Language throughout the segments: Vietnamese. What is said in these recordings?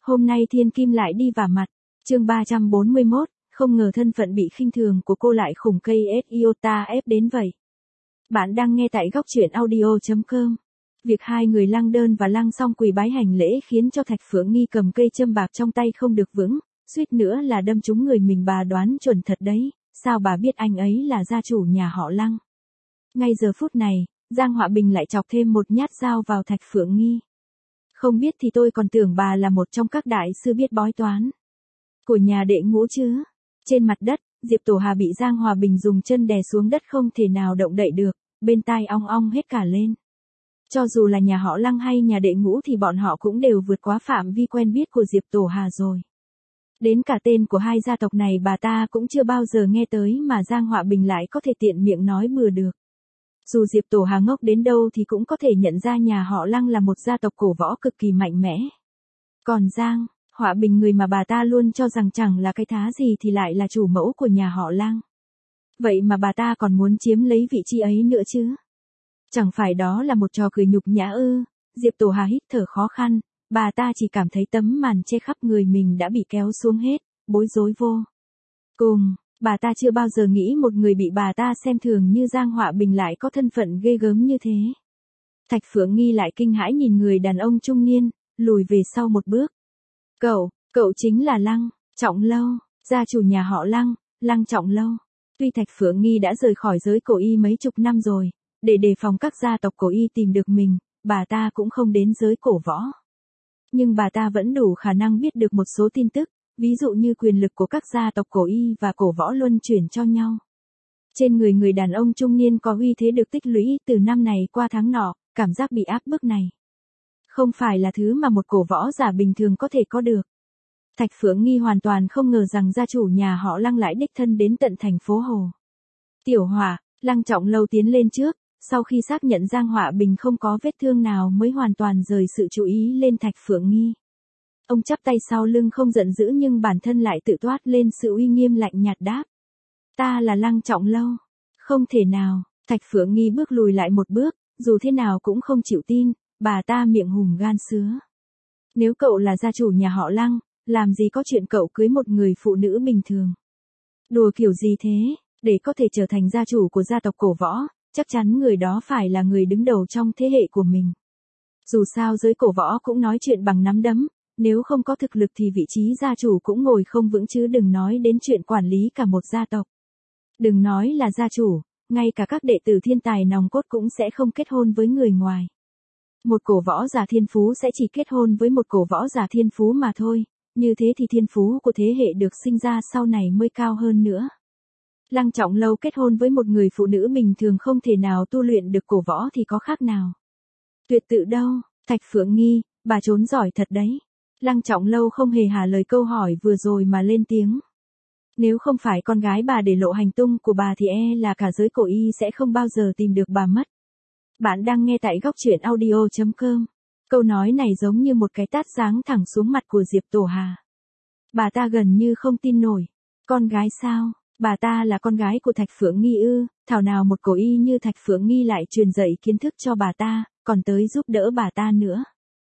Hôm nay thiên kim lại đi vả mặt. Chương 341, không ngờ thân phận bị khinh thường của cô lại khủng cây Iota ép đến vậy. Bạn đang nghe tại góc truyện audio.com. Việc hai người Lăng Đơn và Lăng Song quỳ bái hành lễ khiến cho Thạch Phượng Nghi cầm cây châm bạc trong tay không được vững, suýt nữa là đâm trúng người mình. Bà đoán chuẩn thật đấy, sao bà biết anh ấy là gia chủ nhà họ Lăng? Ngay giờ phút này, Giang Họa Bình lại chọc thêm một nhát dao vào Thạch Phượng Nghi. Không biết thì tôi còn tưởng bà là một trong các đại sư biết bói toán của nhà Đệ Ngũ chứ. Trên mặt đất, Diệp Tổ Hà bị Giang Hòa Bình dùng chân đè xuống đất không thể nào động đậy được, bên tai ong ong hết cả lên. Cho dù là nhà họ Lăng hay nhà Đệ Ngũ thì bọn họ cũng đều vượt quá phạm vi quen biết của Diệp Tổ Hà rồi. Đến cả tên của hai gia tộc này bà ta cũng chưa bao giờ nghe tới mà Giang Họa Bình lại có thể tiện miệng nói bừa được. Dù Diệp Tổ Hà ngốc đến đâu thì cũng có thể nhận ra nhà họ Lăng là một gia tộc cổ võ cực kỳ mạnh mẽ. Còn Giang Họa Bình, người mà bà ta luôn cho rằng chẳng là cái thá gì, thì lại là chủ mẫu của nhà họ Lăng. Vậy mà bà ta còn muốn chiếm lấy vị trí ấy nữa chứ? Chẳng phải đó là một trò cười nhục nhã ư? Diệp Tổ Hà hít thở khó khăn, bà ta chỉ cảm thấy tấm màn che khắp người mình đã bị kéo xuống hết, bối rối vô cùng. Bà ta chưa bao giờ nghĩ một người bị bà ta xem thường như Giang Họa Bình lại có thân phận ghê gớm như thế. Thạch Phượng Nghi lại kinh hãi nhìn người đàn ông trung niên, lùi về sau một bước. Cậu chính là Lăng Trọng Lâu, gia chủ nhà họ Lăng, Lăng Trọng Lâu. Tuy Thạch Phượng Nghi đã rời khỏi giới cổ y mấy chục năm rồi, để đề phòng các gia tộc cổ y tìm được mình, bà ta cũng không đến giới cổ võ. Nhưng bà ta vẫn đủ khả năng biết được một số tin tức, ví dụ như quyền lực của các gia tộc cổ y và cổ võ luân chuyển cho nhau. Trên người đàn ông trung niên có uy thế được tích lũy từ năm này qua tháng nọ, cảm giác bị áp bức này không phải là thứ mà một cổ võ giả bình thường có thể có được. Thạch Phượng Nghi hoàn toàn không ngờ rằng gia chủ nhà họ Lăng lại đích thân đến tận thành phố Hồ. Tiểu Hỏa, Lăng Trọng Lâu tiến lên trước, sau khi xác nhận Giang Họa Bình không có vết thương nào mới hoàn toàn rời sự chú ý lên Thạch Phượng Nghi. Ông chắp tay sau lưng không giận dữ nhưng bản thân lại tự toát lên sự uy nghiêm lạnh nhạt đáp. Ta là Lăng Trọng Lâu. Không thể nào. Thạch Phượng Nghi bước lùi lại một bước, dù thế nào cũng không chịu tin, bà ta miệng hùm gan sứa. Nếu cậu là gia chủ nhà họ Lăng, làm gì có chuyện cậu cưới một người phụ nữ bình thường? Đùa kiểu gì thế? Để có thể trở thành gia chủ của gia tộc cổ võ, chắc chắn người đó phải là người đứng đầu trong thế hệ của mình. Dù sao giới cổ võ cũng nói chuyện bằng nắm đấm, nếu không có thực lực thì vị trí gia chủ cũng ngồi không vững chứ đừng nói đến chuyện quản lý cả một gia tộc. Đừng nói là gia chủ, ngay cả các đệ tử thiên tài nòng cốt cũng sẽ không kết hôn với người ngoài. Một cổ võ giả thiên phú sẽ chỉ kết hôn với một cổ võ giả thiên phú mà thôi, như thế thì thiên phú của thế hệ được sinh ra sau này mới cao hơn nữa. Lăng Trọng Lâu kết hôn với một người phụ nữ bình thường không thể nào tu luyện được cổ võ thì có khác nào? Tuyệt tự đâu, Thạch Phượng Nghi, bà trốn giỏi thật đấy. Lăng Trọng Lâu không hề hà lời câu hỏi vừa rồi mà lên tiếng. Nếu không phải con gái bà để lộ hành tung của bà thì là cả giới cổ y sẽ không bao giờ tìm được bà mất. Bạn đang nghe tại góc truyện audio.com. Câu nói này giống như một cái tát giáng thẳng xuống mặt của Diệp Tổ Hà. Bà ta gần như không tin nổi. Con gái sao? Bà ta là con gái của Thạch Phượng Nghi ư? Thảo nào một cổ y như Thạch Phượng Nghi lại truyền dạy kiến thức cho bà ta, còn tới giúp đỡ bà ta nữa.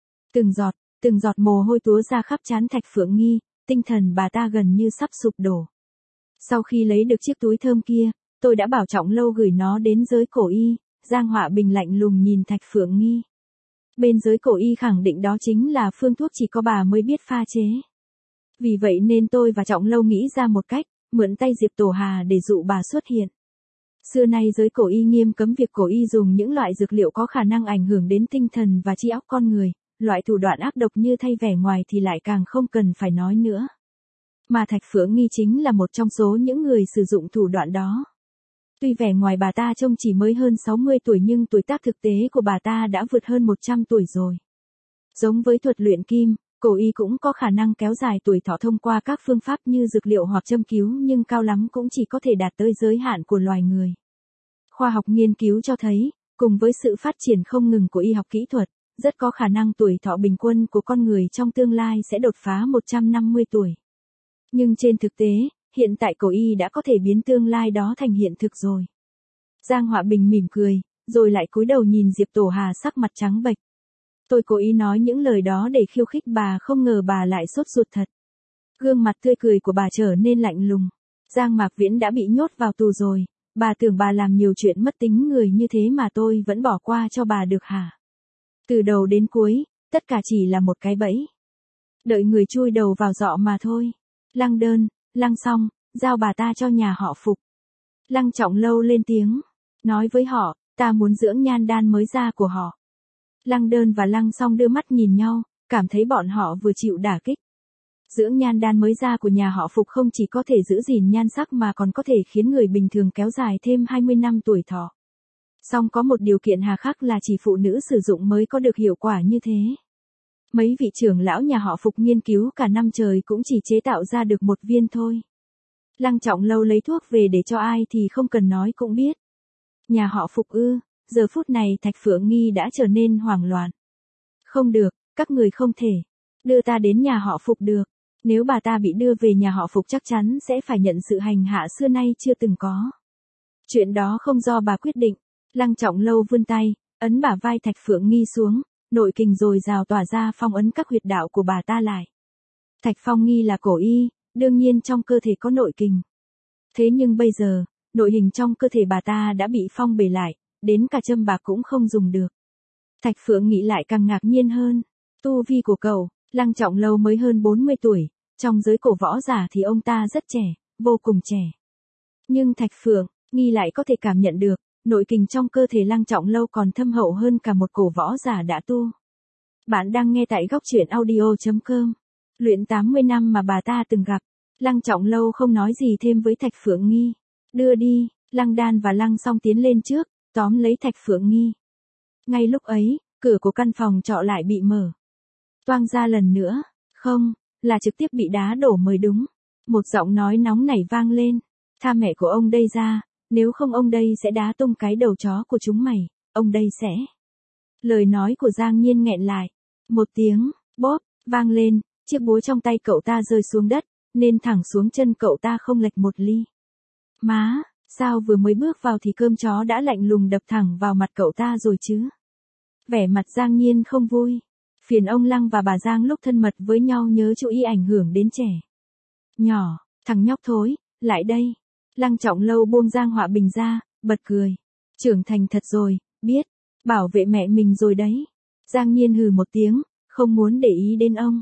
Từng giọt mồ hôi túa ra khắp trán Thạch Phượng Nghi, tinh thần bà ta gần như sắp sụp đổ. Sau khi lấy được chiếc túi thơm kia, tôi đã bảo Trọng Lâu gửi nó đến giới cổ y. Giang Họa Bình lạnh lùng nhìn Thạch Phượng Nghi. Bên giới cổ y khẳng định đó chính là phương thuốc chỉ có bà mới biết pha chế. Vì vậy nên tôi và Trọng Lâu nghĩ ra một cách, mượn tay Diệp Tổ Hà để dụ bà xuất hiện. Xưa nay giới cổ y nghiêm cấm việc cổ y dùng những loại dược liệu có khả năng ảnh hưởng đến tinh thần và trí óc con người, loại thủ đoạn ác độc như thay vẻ ngoài thì lại càng không cần phải nói nữa. Mà Thạch Phượng Nghi chính là một trong số những người sử dụng thủ đoạn đó. Tuy vẻ ngoài bà ta trông chỉ mới hơn 60 tuổi nhưng tuổi tác thực tế của bà ta đã vượt hơn 100 tuổi rồi. Giống với thuật luyện kim, cổ y cũng có khả năng kéo dài tuổi thọ thông qua các phương pháp như dược liệu hoặc châm cứu nhưng cao lắm cũng chỉ có thể đạt tới giới hạn của loài người. Khoa học nghiên cứu cho thấy, cùng với sự phát triển không ngừng của y học kỹ thuật, rất có khả năng tuổi thọ bình quân của con người trong tương lai sẽ đột phá 150 tuổi. Nhưng trên thực tế, hiện tại cổ y đã có thể biến tương lai đó thành hiện thực rồi. Giang Họa Bình mỉm cười, rồi lại cúi đầu nhìn Diệp Tổ Hà sắc mặt trắng bệch. Tôi cố ý nói những lời đó để khiêu khích bà, không ngờ bà lại sốt ruột thật. Gương mặt tươi cười của bà trở nên lạnh lùng. Giang Mạc Viễn đã bị nhốt vào tù rồi, bà tưởng bà làm nhiều chuyện mất tính người như thế mà tôi vẫn bỏ qua cho bà được hả? Từ đầu đến cuối, tất cả chỉ là một cái bẫy. Đợi người chui đầu vào giọ mà thôi. Lăng Đơn, Lăng Song, giao bà ta cho nhà họ Phục. Lăng Trọng Lâu lên tiếng, nói với họ, ta muốn dưỡng nhan đan mới ra của họ. Lăng Đơn và Lăng Song đưa mắt nhìn nhau, cảm thấy bọn họ vừa chịu đả kích. Dưỡng nhan đan mới ra của nhà họ Phục không chỉ có thể giữ gìn nhan sắc mà còn có thể khiến người bình thường kéo dài thêm 20 năm tuổi thọ. Song có một điều kiện hà khắc là chỉ phụ nữ sử dụng mới có được hiệu quả như thế. Mấy vị trưởng lão nhà họ Phục nghiên cứu cả năm trời cũng chỉ chế tạo ra được một viên thôi. Lăng Trọng Lâu lấy thuốc về để cho ai thì không cần nói cũng biết. Nhà họ Phục ư? Giờ phút này Thạch Phượng Nghi đã trở nên hoảng loạn. Không được, các người không thể đưa ta đến nhà họ Phục được. Nếu bà ta bị đưa về nhà họ Phục chắc chắn sẽ phải nhận sự hành hạ xưa nay chưa từng có. Chuyện đó không do bà quyết định. Lăng Trọng Lâu vươn tay, ấn bả vai Thạch Phượng Nghi xuống, nội kình dồi dào tỏa ra phong ấn các huyệt đạo của bà ta lại. Thạch Phong Nghi là cổ y, đương nhiên trong cơ thể có nội kình. Thế nhưng bây giờ, nội hình trong cơ thể bà ta đã bị phong bể lại, đến cả châm bạc cũng không dùng được. Thạch Phượng nghĩ lại càng ngạc nhiên hơn. Tu vi của cậu, Lăng Trọng Lâu mới hơn 40 tuổi, trong giới cổ võ giả thì ông ta rất trẻ, vô cùng trẻ. Nhưng Thạch Phượng Nghi lại có thể cảm nhận được, nội kình trong cơ thể Lăng Trọng Lâu còn thâm hậu hơn cả một cổ võ giả đã tu. Bạn đang nghe tại góc truyện audio.com. Luyện 80 năm mà bà ta từng gặp. Lăng Trọng Lâu không nói gì thêm với Thạch Phượng Nghi. Đưa đi, Lăng Đan và Lăng Song tiến lên trước, tóm lấy Thạch Phượng Nghi. Ngay lúc ấy, cửa của căn phòng trọ lại bị mở. Toang ra lần nữa, không, là trực tiếp bị đá đổ mới đúng. Một giọng nói nóng nảy vang lên. Tha mẹ của ông đây ra, nếu không ông đây sẽ đá tung cái đầu chó của chúng mày, ông đây sẽ. Lời nói của Giang Nhiên nghẹn lại. Một tiếng, bóp, vang lên, chiếc búa trong tay cậu ta rơi xuống đất, nên thẳng xuống chân cậu ta không lệch một ly. Má, sao vừa mới bước vào thì cơm chó đã lạnh lùng đập thẳng vào mặt cậu ta rồi chứ? Vẻ mặt Giang Nhiên không vui. Phiền ông Lăng và bà Giang lúc thân mật với nhau nhớ chú ý ảnh hưởng đến trẻ nhỏ, thằng nhóc thối, lại đây. Lăng Trọng Lâu buông Giang Họa Bình ra, bật cười. Trưởng thành thật rồi, biết, bảo vệ mẹ mình rồi đấy. Giang Nhiên hừ một tiếng, không muốn để ý đến ông.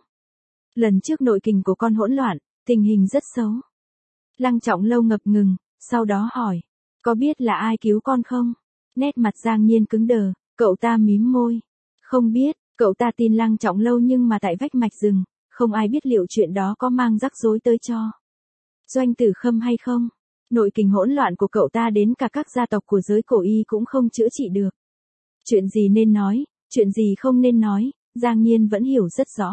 Lần trước nội kình của con hỗn loạn, tình hình rất xấu. Lăng Trọng Lâu ngập ngừng, sau đó hỏi, có biết là ai cứu con không? Nét mặt Giang Nhiên cứng đờ, cậu ta mím môi. Không biết, cậu ta tin Lăng Trọng Lâu nhưng mà tại vách mạch rừng, không ai biết liệu chuyện đó có mang rắc rối tới cho Doanh Tử Khâm hay không. Nội kình hỗn loạn của cậu ta đến cả các gia tộc của giới cổ y cũng không chữa trị được. Chuyện gì nên nói, chuyện gì không nên nói, Giang Nhiên vẫn hiểu rất rõ.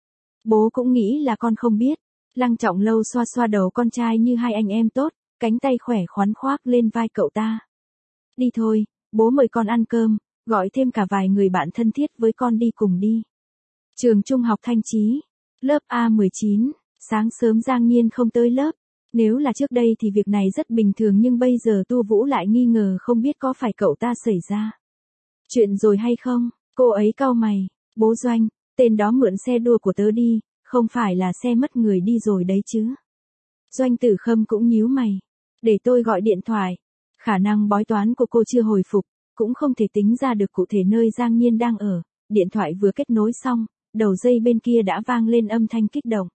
Bố cũng nghĩ là con không biết. Lăng Trọng Lâu xoa xoa đầu con trai như hai anh em tốt, cánh tay khỏe khoắn khoác lên vai cậu ta. Đi thôi, bố mời con ăn cơm, gọi thêm cả vài người bạn thân thiết với con đi cùng đi. Trường Trung học Thanh Chí, lớp A19, sáng sớm Giang Nhiên không tới lớp. Nếu là trước đây thì việc này rất bình thường nhưng bây giờ Tu Vũ lại nghi ngờ không biết có phải cậu ta xảy ra chuyện rồi hay không. Cô ấy cau mày, bố Doanh, tên đó mượn xe đua của tớ đi, không phải là xe mất người đi rồi đấy chứ. Doanh Tử Khâm cũng nhíu mày, để tôi gọi điện thoại. Khả năng bói toán của cô chưa hồi phục, cũng không thể tính ra được cụ thể nơi Giang Nhiên đang ở. Điện thoại vừa kết nối xong, đầu dây bên kia đã vang lên âm thanh kích động.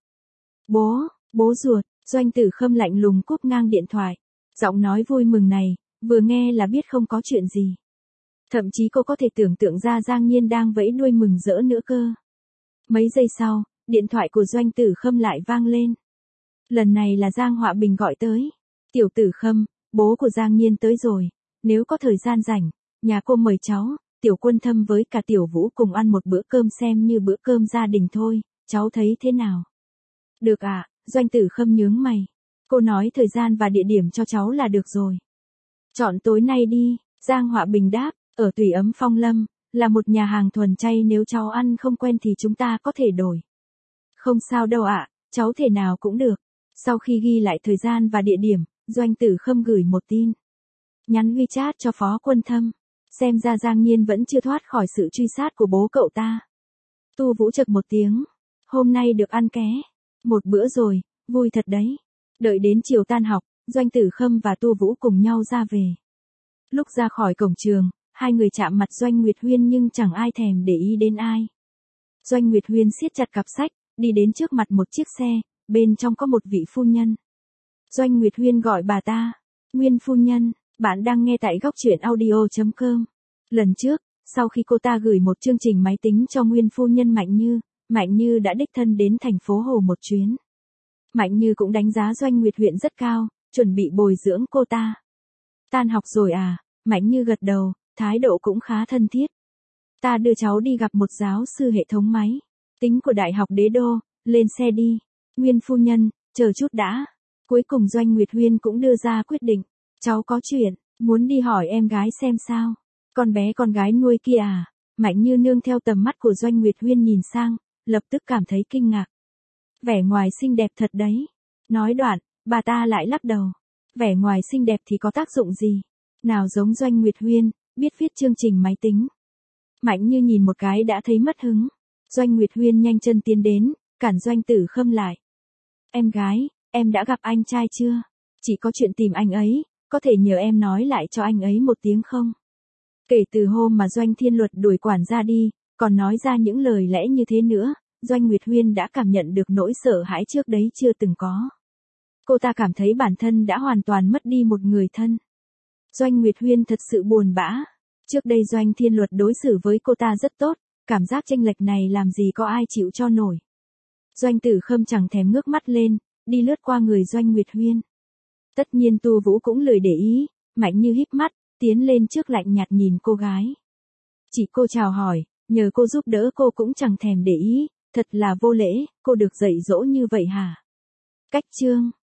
Bố ruột. Doanh Tử Khâm lạnh lùng cúp ngang điện thoại. Giọng nói vui mừng này, vừa nghe là biết không có chuyện gì. Thậm chí cô có thể tưởng tượng ra Giang Nhiên đang vẫy đuôi mừng rỡ nữa cơ. Mấy giây sau, điện thoại của Doanh Tử Khâm lại vang lên. Lần này là Giang Họa Bình gọi tới. Tiểu Tử Khâm, bố của Giang Nhiên tới rồi. Nếu có thời gian rảnh, nhà cô mời cháu, Tiểu Quân Thâm với cả Tiểu Vũ cùng ăn một bữa cơm xem như bữa cơm gia đình thôi, cháu thấy thế nào? Được ạ. Doanh Tử Khâm nhướng mày. Cô nói thời gian và địa điểm cho cháu là được rồi. Chọn tối nay đi, Giang Họa Bình đáp, ở Tùy Ấm Phong Lâm, là một nhà hàng thuần chay nếu cháu ăn không quen thì chúng ta có thể đổi. Không sao đâu ạ, cháu thể nào cũng được. Sau khi ghi lại thời gian và địa điểm, Doanh Tử Khâm gửi một tin. Nhắn WeChat cho Phó Quân Thâm. Xem ra Giang Nhiên vẫn chưa thoát khỏi sự truy sát của bố cậu ta. Tu Vũ chậc một tiếng. Hôm nay được ăn ké. Một bữa rồi, vui thật đấy. Đợi đến chiều tan học, Doanh Tử Khâm và Tu Vũ cùng nhau ra về. Lúc ra khỏi cổng trường, hai người chạm mặt Doanh Nguyệt Huyên nhưng chẳng ai thèm để ý đến ai. Doanh Nguyệt Huyên siết chặt cặp sách, đi đến trước mặt một chiếc xe, bên trong có một vị phu nhân. Doanh Nguyệt Huyên gọi bà ta, Nguyên phu nhân, bạn đang nghe tại góc truyện audio.com. Lần trước, sau khi cô ta gửi một chương trình máy tính cho Nguyên phu nhân Mạnh Như đã đích thân đến thành phố Hồ một chuyến. Mạnh Như cũng đánh giá Doanh Nguyệt Huyên rất cao, chuẩn bị bồi dưỡng cô ta. Tan học rồi à? Mạnh Như gật đầu, thái độ cũng khá thân thiết. Ta đưa cháu đi gặp một giáo sư hệ thống máy tính của Đại học Đế Đô, lên xe đi. Nguyên phu nhân, chờ chút đã. Cuối cùng Doanh Nguyệt Huyên cũng đưa ra quyết định. Cháu có chuyện, muốn đi hỏi em gái xem sao. Con gái nuôi kia à? Mạnh Như nương theo tầm mắt của Doanh Nguyệt Huyên nhìn sang, lập tức cảm thấy kinh ngạc. Vẻ ngoài xinh đẹp thật đấy. Nói đoạn, bà ta lại lắc đầu. Vẻ ngoài xinh đẹp thì có tác dụng gì? Nào giống Doanh Nguyệt Huyên, biết viết chương trình máy tính. Mạnh Như nhìn một cái đã thấy mất hứng. Doanh Nguyệt Huyên nhanh chân tiến đến, cản Doanh Tử Khâm lại. Em gái, em đã gặp anh trai chưa? Chỉ có chuyện tìm anh ấy, có thể nhờ em nói lại cho anh ấy một tiếng không? Kể từ hôm mà Doanh Thiên Luật đuổi quản gia đi, còn nói ra những lời lẽ như thế nữa, Doanh Nguyệt Huyên đã cảm nhận được nỗi sợ hãi trước đấy chưa từng có. Cô ta cảm thấy bản thân đã hoàn toàn mất đi một người thân. Doanh Nguyệt Huyên thật sự buồn bã. Trước đây Doanh Thiên Luật đối xử với cô ta rất tốt, cảm giác chênh lệch này làm gì có ai chịu cho nổi. Doanh Tử Khâm chẳng thèm ngước mắt lên, đi lướt qua người Doanh Nguyệt Huyên. Tất nhiên Tu Vũ cũng lười để ý, Mạnh Như híp mắt, tiến lên trước lạnh nhạt nhìn cô gái. Chỉ cô chào hỏi, nhờ cô giúp đỡ cô cũng chẳng thèm để ý, thật là vô lễ, cô được dạy dỗ như vậy hả? Cách chương